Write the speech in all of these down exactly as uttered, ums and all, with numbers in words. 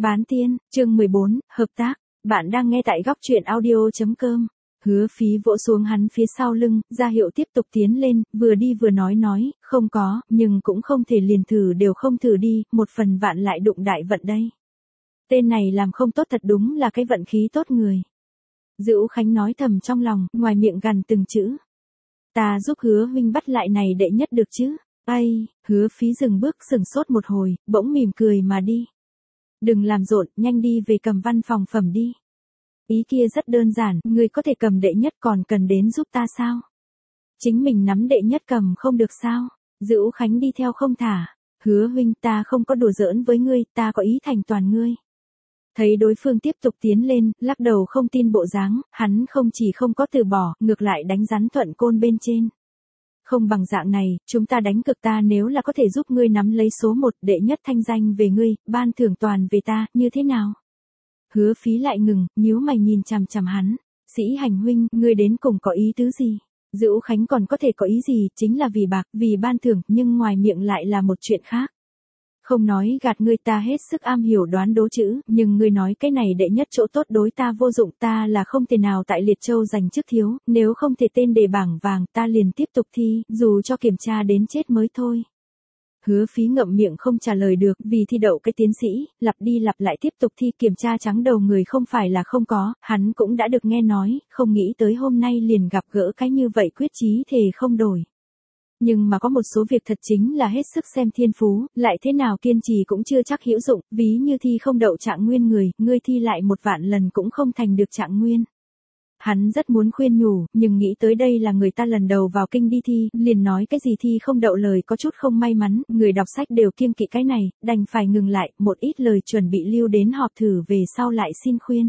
Bán tiên, chương mười bốn, hợp tác. Bạn đang nghe tại góc truyện audio chấm com. Hứa Phí vỗ xuống hắn phía sau lưng, ra hiệu tiếp tục tiến lên, vừa đi vừa nói nói, không có, nhưng cũng không thể liền thử đều không thử đi, một phần vạn lại đụng đại vận đây. Tên này làm không tốt thật đúng là cái vận khí tốt người. Dữu Khánh nói thầm trong lòng, ngoài miệng gằn từng chữ. Ta giúp Hứa huynh bắt lại này đệ nhất được chứ? Ây, Hứa Phí dừng bước sừng sốt một hồi, bỗng mỉm cười mà đi. Đừng làm rộn, nhanh đi về cầm văn phòng phẩm đi. Ý kia rất đơn giản, người có thể cầm đệ nhất còn cần đến giúp ta sao? Chính mình nắm đệ nhất cầm không được sao? Dữu Khánh đi theo không thả. Hứa huynh, ta không có đùa giỡn với ngươi, ta có ý thành toàn ngươi. Thấy đối phương tiếp tục tiến lên, lắc đầu không tin bộ dáng, hắn không chỉ không có từ bỏ, ngược lại đánh rắn thuận côn bên trên. Không bằng dạng này, chúng ta đánh cực ta nếu là có thể giúp ngươi nắm lấy số một, đệ nhất thanh danh về ngươi, ban thưởng toàn về ta, như thế nào? Hứa Phí lại ngừng, nhíu mày nhìn chằm chằm hắn. Sĩ Hành huynh, ngươi đến cùng có ý tứ gì? Dữu Khánh còn có thể có ý gì, chính là vì bạc, vì ban thưởng, nhưng ngoài miệng lại là một chuyện khác. Không nói gạt ngươi, ta hết sức am hiểu đoán đố chữ, nhưng ngươi nói cái này đệ nhất chỗ tốt đối ta vô dụng, ta là không thể nào tại Liệt Châu giành chức thiếu, nếu không thể tên đề bảng vàng ta liền tiếp tục thi, dù cho kiểm tra đến chết mới thôi. Hứa Phí ngậm miệng không trả lời được, vì thi đậu cái tiến sĩ, lặp đi lặp lại tiếp tục thi kiểm tra trắng đầu người không phải là không có, hắn cũng đã được nghe nói, không nghĩ tới hôm nay liền gặp gỡ cái như vậy quyết chí thề không đổi. Nhưng mà có một số việc thật chính là hết sức xem thiên phú, lại thế nào kiên trì cũng chưa chắc hữu dụng, ví như thi không đậu trạng nguyên người, ngươi thi lại một vạn lần cũng không thành được trạng nguyên. Hắn rất muốn khuyên nhủ, nhưng nghĩ tới đây là người ta lần đầu vào kinh đi thi, liền nói cái gì thi không đậu lời có chút không may mắn, người đọc sách đều kiêng kỵ cái này, đành phải ngừng lại, một ít lời chuẩn bị lưu đến họp thử về sau lại xin khuyên.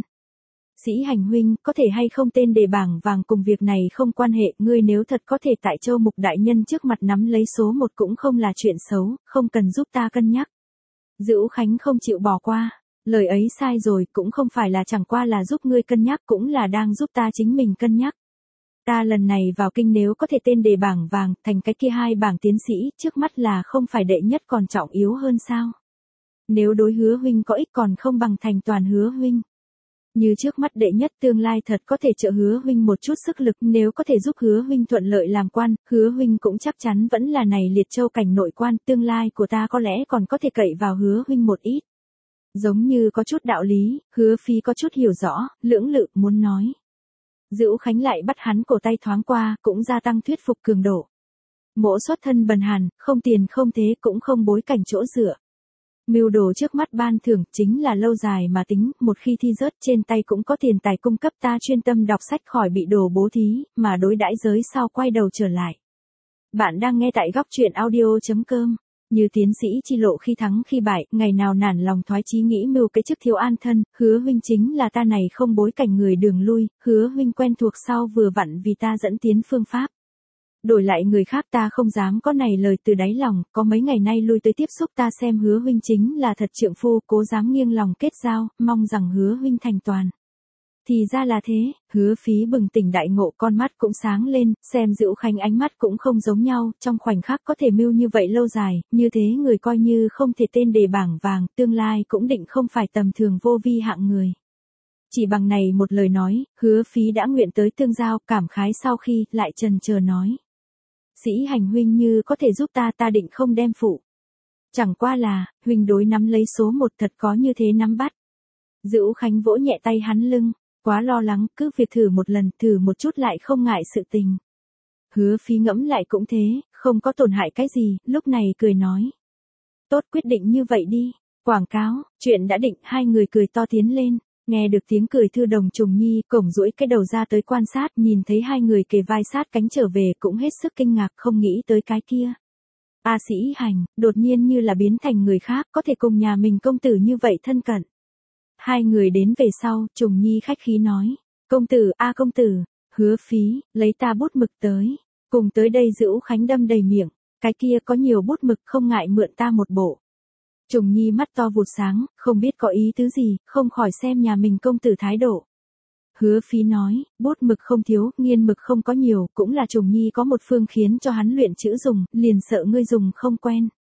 Sĩ Hành huynh, có thể hay không tên đề bảng vàng cùng việc này không quan hệ, ngươi nếu thật có thể tại Châu Mục đại nhân trước mặt nắm lấy số một cũng không là chuyện xấu, không cần giúp ta cân nhắc. Dữu Khánh không chịu bỏ qua, lời ấy sai rồi, cũng không phải là chẳng qua là giúp ngươi cân nhắc, cũng là đang giúp ta chính mình cân nhắc. Ta lần này vào kinh nếu có thể tên đề bảng vàng, thành cái kia hai bảng tiến sĩ, trước mắt là không phải đệ nhất còn trọng yếu hơn sao? Nếu đối Hứa huynh có ích còn không bằng thành toàn Hứa huynh. Như trước mắt đệ nhất tương lai thật có thể trợ Hứa huynh một chút sức lực, nếu có thể giúp Hứa huynh thuận lợi làm quan, Hứa huynh cũng chắc chắn vẫn là này Liệt Châu cảnh nội quan, tương lai của ta có lẽ còn có thể cậy vào Hứa huynh một ít. Giống như có chút đạo lý, Hứa Phí có chút hiểu rõ, lưỡng lự muốn nói. Dữu Khánh lại bắt hắn cổ tay thoáng qua, cũng gia tăng thuyết phục cường độ. Mỗ xuất thân bần hàn, không tiền không thế cũng không bối cảnh chỗ dựa. Mưu đồ trước mắt ban thưởng chính là lâu dài mà tính, một khi thi rớt trên tay cũng có tiền tài cung cấp ta chuyên tâm đọc sách khỏi bị đồ bố thí, mà đối đãi giới sau quay đầu trở lại. Bạn đang nghe tại góc truyện audio chấm com. Như tiến sĩ chi lộ khi thắng khi bại, ngày nào nản lòng thoái chí nghĩ mưu cái chức thiếu an thân, Hứa huynh chính là ta này không bối cảnh người đường lui, Hứa huynh quen thuộc sau vừa vặn vì ta dẫn tiến phương pháp. Đổi lại người khác ta không dám có này lời từ đáy lòng, có mấy ngày nay lui tới tiếp xúc ta xem Hứa huynh chính là thật trượng phu, cố dám nghiêng lòng kết giao, mong rằng Hứa huynh thành toàn. Thì ra là thế, Hứa Phí bừng tỉnh đại ngộ, con mắt cũng sáng lên, xem Dữu Khánh ánh mắt cũng không giống nhau, trong khoảnh khắc có thể mưu như vậy lâu dài, như thế người coi như không thể tên đề bảng vàng, tương lai cũng định không phải tầm thường vô vi hạng người. Chỉ bằng này một lời nói, Hứa Phí đã nguyện tới tương giao, cảm khái sau khi, lại chần chờ nói. Sĩ Hành huynh như có thể giúp ta ta định không đem phụ. Chẳng qua là, huynh đối nắm lấy số một thật có như thế nắm bắt. Dữu Khánh vỗ nhẹ tay hắn lưng. Quá lo lắng, cứ việc thử một lần, thử một chút lại không ngại sự tình. Hứa Phí ngẫm lại cũng thế, không có tổn hại cái gì, lúc này cười nói. Tốt, quyết định như vậy đi. Quảng cáo, chuyện đã định, hai người cười to tiến lên. Nghe được tiếng cười Thư Đồng Trùng Nhi, cổng duỗi cái đầu ra tới quan sát, nhìn thấy hai người kề vai sát cánh trở về cũng hết sức kinh ngạc, không nghĩ tới cái kia. A Sĩ Hành, đột nhiên như là biến thành người khác, có thể cùng nhà mình công tử như vậy thân cận. Hai người đến về sau, Trùng Nhi khách khí nói. Công tử, a công tử, Hứa Phí, lấy ta bút mực tới. Cùng tới đây Dữu Khánh đâm đầy miệng. Cái kia có nhiều bút mực không ngại mượn ta một bộ. Trùng Nhi mắt to vụt sáng, không biết có ý tứ gì, không khỏi xem nhà mình công tử thái độ. Hứa Phí nói, bút mực không thiếu, nghiên mực không có nhiều, cũng là Trùng Nhi có một phương khiến cho hắn luyện chữ dùng, liền sợ ngươi dùng không quen.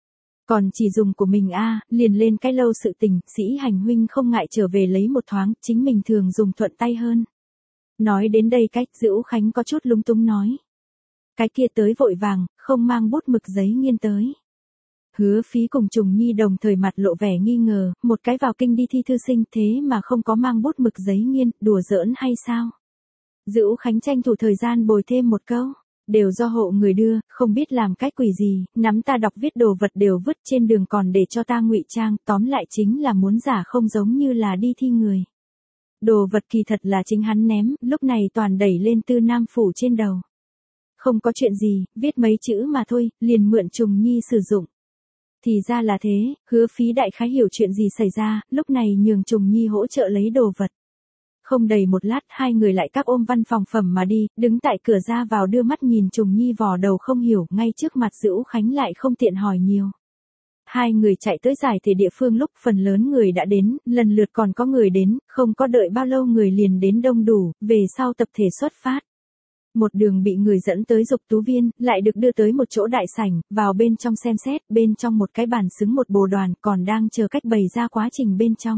Còn chỉ dùng của mình a, liền lên cái lâu sự tình, Sĩ Hành huynh không ngại trở về lấy một thoáng, chính mình thường dùng thuận tay hơn. Nói đến đây cách, Dữu Khánh có chút lúng túng nói. Cái kia tới vội vàng, không mang bút mực giấy nghiên tới. Hứa Phí cùng Trùng Nhi đồng thời mặt lộ vẻ nghi ngờ, một cái vào kinh đi thi thư sinh thế mà không có mang bút mực giấy nghiên, đùa giỡn hay sao? Dữu Khánh tranh thủ thời gian bồi thêm một câu. Đều do hộ người đưa, không biết làm cách quỷ gì, nắm ta đọc viết đồ vật đều vứt trên đường còn để cho ta ngụy trang, tóm lại chính là muốn giả không giống như là đi thi người. Đồ vật kỳ thật là chính hắn ném, lúc này toàn đẩy lên Tư Nam phủ trên đầu. Không có chuyện gì, viết mấy chữ mà thôi, liền mượn Trùng Nhi sử dụng. Thì ra là thế, Hứa Phí đại khái hiểu chuyện gì xảy ra, lúc này nhường Trùng Nhi hỗ trợ lấy đồ vật. Không đầy một lát hai người lại cắp ôm văn phòng phẩm mà đi, đứng tại cửa ra vào đưa mắt nhìn Trùng Nhi vò đầu không hiểu, ngay trước mặt Dữu Khánh lại không tiện hỏi nhiều. Hai người chạy tới giải thể địa phương lúc phần lớn người đã đến, lần lượt còn có người đến, không có đợi bao lâu người liền đến đông đủ, về sau tập thể xuất phát. Một đường bị người dẫn tới Dục Tú Viên, lại được đưa tới một chỗ đại sảnh, vào bên trong xem xét, bên trong một cái bàn xứng một bồ đoàn, còn đang chờ cách bày ra quá trình bên trong.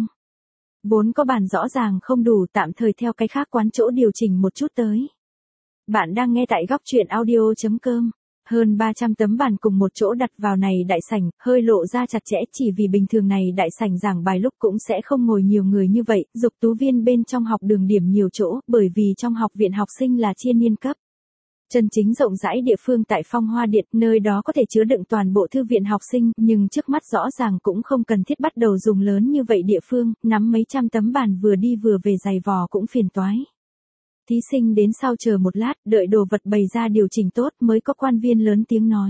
Vốn có bàn rõ ràng không đủ, tạm thời theo cái khác quán chỗ điều chỉnh một chút tới. Bạn đang nghe tại góc truyện audio chấm com. Hơn ba trăm tấm bàn cùng một chỗ đặt vào này đại sảnh, hơi lộ ra chặt chẽ, chỉ vì bình thường này đại sảnh giảng bài lúc cũng sẽ không ngồi nhiều người như vậy, Dục Tú Viên bên trong học đường điểm nhiều chỗ, bởi vì trong học viện học sinh là chia niên cấp. Chân chính rộng rãi địa phương tại Phong Hoa Điện, nơi đó có thể chứa đựng toàn bộ thư viện học sinh, nhưng trước mắt rõ ràng cũng không cần thiết bắt đầu dùng lớn như vậy địa phương, nắm mấy trăm tấm bàn vừa đi vừa về giày vò cũng phiền toái. Thí sinh đến sau chờ một lát, đợi đồ vật bày ra điều chỉnh tốt mới có quan viên lớn tiếng nói.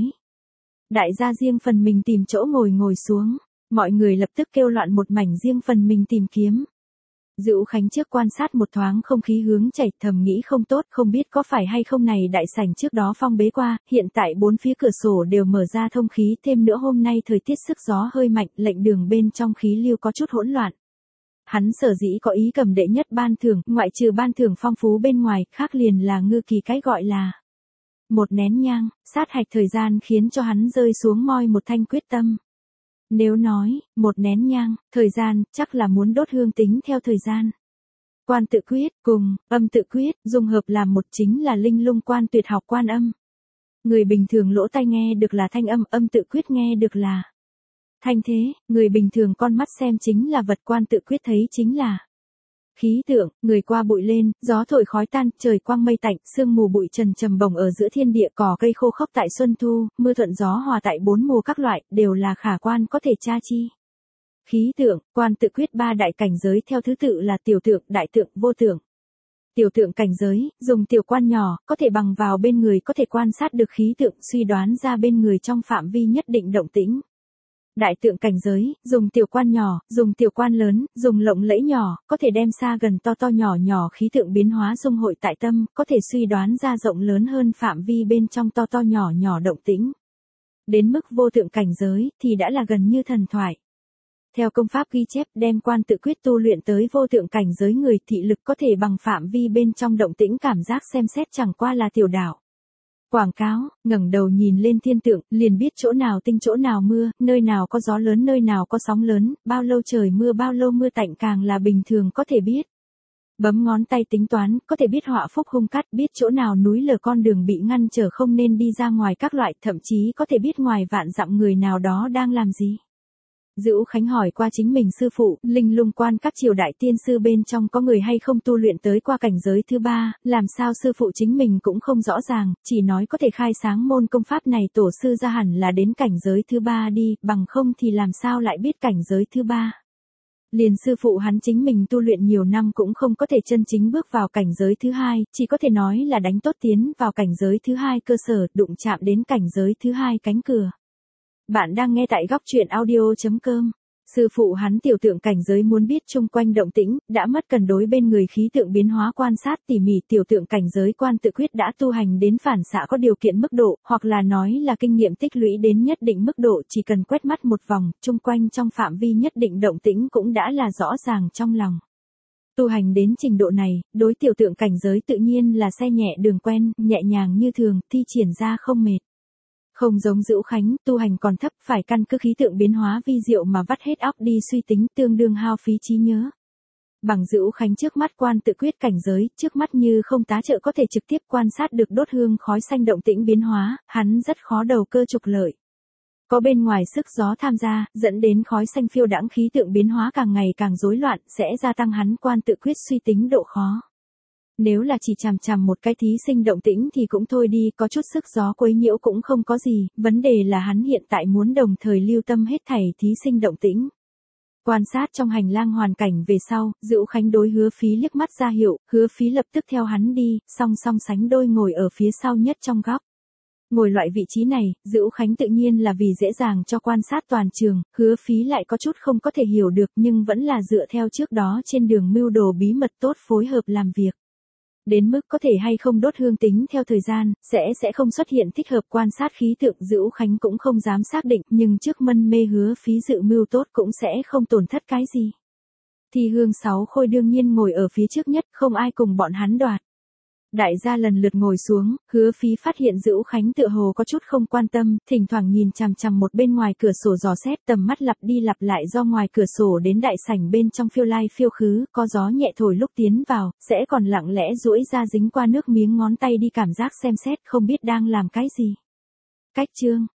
Đại gia riêng phần mình tìm chỗ ngồi ngồi xuống, mọi người lập tức kêu loạn một mảnh riêng phần mình tìm kiếm. Dữu Khánh trước quan sát một thoáng không khí hướng chảy, thầm nghĩ không tốt, không biết có phải hay không này đại sảnh trước đó phong bế qua, hiện tại bốn phía cửa sổ đều mở ra thông khí, thêm nữa hôm nay thời tiết sức gió hơi mạnh, lệnh đường bên trong khí lưu có chút hỗn loạn. Hắn sở dĩ có ý cầm đệ nhất ban thưởng, ngoại trừ ban thưởng phong phú bên ngoài, khác liền là ngư kỳ cái gọi là một nén nhang, sát hạch thời gian khiến cho hắn rơi xuống moi một thanh quyết tâm. Nếu nói, một nén nhang, thời gian, chắc là muốn đốt hương tính theo thời gian. Quan tự quyết, cùng, âm tự quyết, dung hợp làm một chính là linh lung quan tuyệt học quan âm. Người bình thường lỗ tai nghe được là thanh âm, âm tự quyết nghe được là thanh thế, người bình thường con mắt xem chính là vật, quan tự quyết thấy chính là khí tượng, người qua bụi lên, gió thổi khói tan, trời quang mây tạnh, sương mù bụi trần trầm bồng ở giữa thiên địa, cỏ cây khô khốc tại xuân thu, mưa thuận gió hòa tại bốn mùa các loại, đều là khả quan có thể tra chi. Khí tượng, quan tự quyết ba đại cảnh giới theo thứ tự là tiểu tượng, đại tượng, vô tượng. Tiểu tượng cảnh giới, dùng tiểu quan nhỏ, có thể bằng vào bên người có thể quan sát được khí tượng, suy đoán ra bên người trong phạm vi nhất định động tĩnh. Đại tượng cảnh giới, dùng tiểu quan nhỏ, dùng tiểu quan lớn, dùng lộng lẫy nhỏ, có thể đem xa gần to to nhỏ nhỏ khí tượng biến hóa dung hội tại tâm, có thể suy đoán ra rộng lớn hơn phạm vi bên trong to to nhỏ nhỏ động tĩnh. Đến mức vô tượng cảnh giới, thì đã là gần như thần thoại. Theo công pháp ghi chép, đem quan tự quyết tu luyện tới vô tượng cảnh giới người, thị lực có thể bằng phạm vi bên trong động tĩnh cảm giác xem xét chẳng qua là tiểu đảo. Quảng cáo, ngẩng đầu nhìn lên thiên tượng, liền biết chỗ nào tinh chỗ nào mưa, nơi nào có gió lớn nơi nào có sóng lớn, bao lâu trời mưa bao lâu mưa tạnh càng là bình thường có thể biết. Bấm ngón tay tính toán, có thể biết họa phúc hung cát, biết chỗ nào núi lở con đường bị ngăn trở không nên đi ra ngoài các loại, thậm chí có thể biết ngoài vạn dặm người nào đó đang làm gì. Dữu Khánh hỏi qua chính mình sư phụ, linh lung quan các triều đại tiên sư bên trong có người hay không tu luyện tới qua cảnh giới thứ ba, làm sao sư phụ chính mình cũng không rõ ràng, chỉ nói có thể khai sáng môn công pháp này tổ sư ra hẳn là đến cảnh giới thứ ba đi, bằng không thì làm sao lại biết cảnh giới thứ ba. Liền sư phụ hắn chính mình tu luyện nhiều năm cũng không có thể chân chính bước vào cảnh giới thứ hai, chỉ có thể nói là đánh tốt tiến vào cảnh giới thứ hai cơ sở, đụng chạm đến cảnh giới thứ hai cánh cửa. Bạn đang nghe tại góc truyện audio chấm com. Sư phụ hắn tiểu tượng cảnh giới muốn biết chung quanh động tĩnh, đã mất cần đối bên người khí tượng biến hóa quan sát tỉ mỉ, tiểu tượng cảnh giới quan tự quyết đã tu hành đến phản xạ có điều kiện mức độ, hoặc là nói là kinh nghiệm tích lũy đến nhất định mức độ, chỉ cần quét mắt một vòng, chung quanh trong phạm vi nhất định động tĩnh cũng đã là rõ ràng trong lòng. Tu hành đến trình độ này, đối tiểu tượng cảnh giới tự nhiên là xe nhẹ đường quen, nhẹ nhàng như thường, thi triển ra không mệt. Không giống Dữu Khánh, tu hành còn thấp, phải căn cứ khí tượng biến hóa vi diệu mà vắt hết óc đi suy tính, tương đương hao phí trí nhớ. Bằng Dữu Khánh trước mắt quan tự quyết cảnh giới, trước mắt như không tá trợ có thể trực tiếp quan sát được đốt hương khói xanh động tĩnh biến hóa, hắn rất khó đầu cơ trục lợi. Có bên ngoài sức gió tham gia, dẫn đến khói xanh phiêu đãng khí tượng biến hóa càng ngày càng rối loạn, sẽ gia tăng hắn quan tự quyết suy tính độ khó. Nếu là chỉ chằm chằm một cái thí sinh động tĩnh thì cũng thôi đi, có chút sức gió quấy nhiễu cũng không có gì, vấn đề là hắn hiện tại muốn đồng thời lưu tâm hết thảy thí sinh động tĩnh. Quan sát trong hành lang hoàn cảnh về sau, Dữu Khánh đối Hứa Phí liếc mắt ra hiệu, Hứa Phí lập tức theo hắn đi, song song sánh đôi ngồi ở phía sau nhất trong góc. Ngồi loại vị trí này, Dữu Khánh tự nhiên là vì dễ dàng cho quan sát toàn trường, Hứa Phí lại có chút không có thể hiểu được nhưng vẫn là dựa theo trước đó trên đường mưu đồ bí mật tốt phối hợp làm việc. Đến mức có thể hay không đốt hương tính theo thời gian, sẽ sẽ không xuất hiện thích hợp quan sát khí tượng Dữu Khánh cũng không dám xác định, nhưng trước mân mê Hứa Phí dự mưu tốt cũng sẽ không tổn thất cái gì. Thì hương sáu khôi đương nhiên ngồi ở phía trước nhất, không ai cùng bọn hắn đoạt. Đại gia lần lượt ngồi xuống, Hứa Phí phát hiện Dữu Khánh tựa hồ có chút không quan tâm, thỉnh thoảng nhìn chằm chằm một bên ngoài cửa sổ dò xét, tầm mắt lặp đi lặp lại do ngoài cửa sổ đến đại sảnh bên trong phiêu lai phiêu khứ, có gió nhẹ thổi lúc tiến vào, sẽ còn lặng lẽ duỗi ra dính qua nước miếng ngón tay đi cảm giác xem xét không biết đang làm cái gì. Cách chương